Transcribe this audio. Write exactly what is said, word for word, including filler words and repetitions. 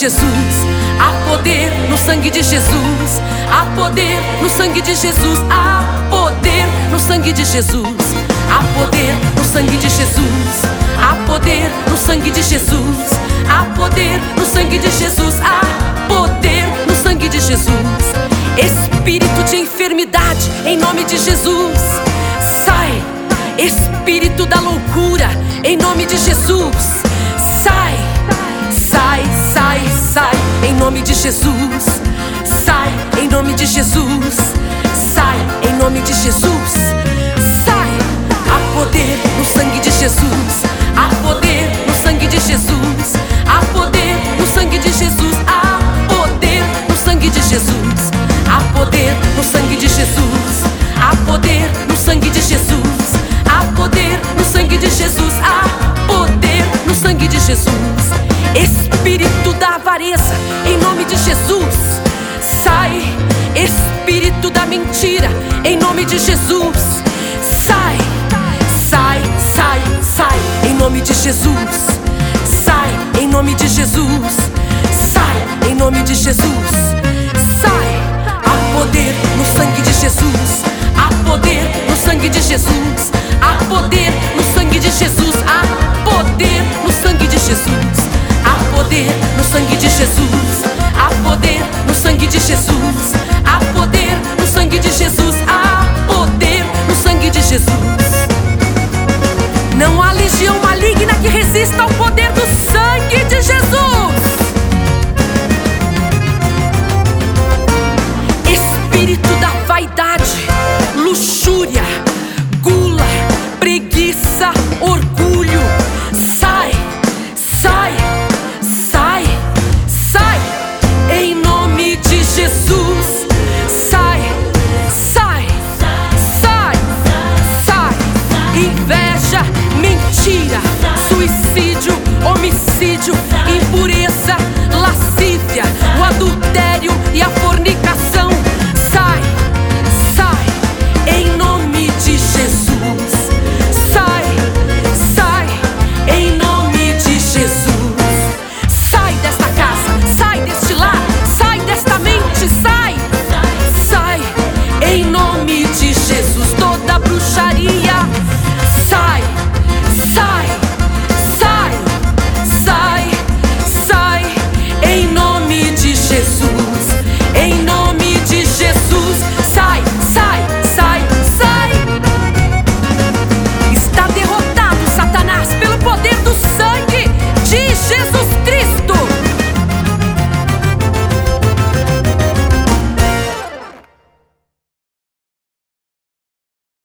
Jesus. Há poder no sangue de Jesus. Há poder no sangue de Jesus. Há poder no sangue de Jesus. Há poder no sangue de Jesus. Há poder no sangue de Jesus. Há poder no sangue de Jesus. Há poder no sangue de Jesus. Espírito de enfermidade, em nome de Jesus, sai. Espírito da loucura, em nome de Jesus, sai. Sai, sai, sai, em nome de Jesus. Sai, em nome de Jesus. Sai, em nome de Jesus. Sai. Há poder no sangue de Jesus. Há poder no sangue de Jesus. Há poder no sangue de Jesus. Há poder no sangue de Jesus. Há poder no sangue de Jesus. Há poder no sangue de Jesus. Há poder no sangue de Jesus. Há poder no sangue de Jesus. Espírito da avareza, em nome de Jesus, sai. Espírito da mentira, em nome de Jesus, sai. Sai, sai, sai, em nome de Jesus. Sai, em nome de Jesus. Sai, em nome de Jesus. Sai. Há poder no sangue de Jesus. Há poder no sangue de Jesus. Há poder no sangue de Jesus.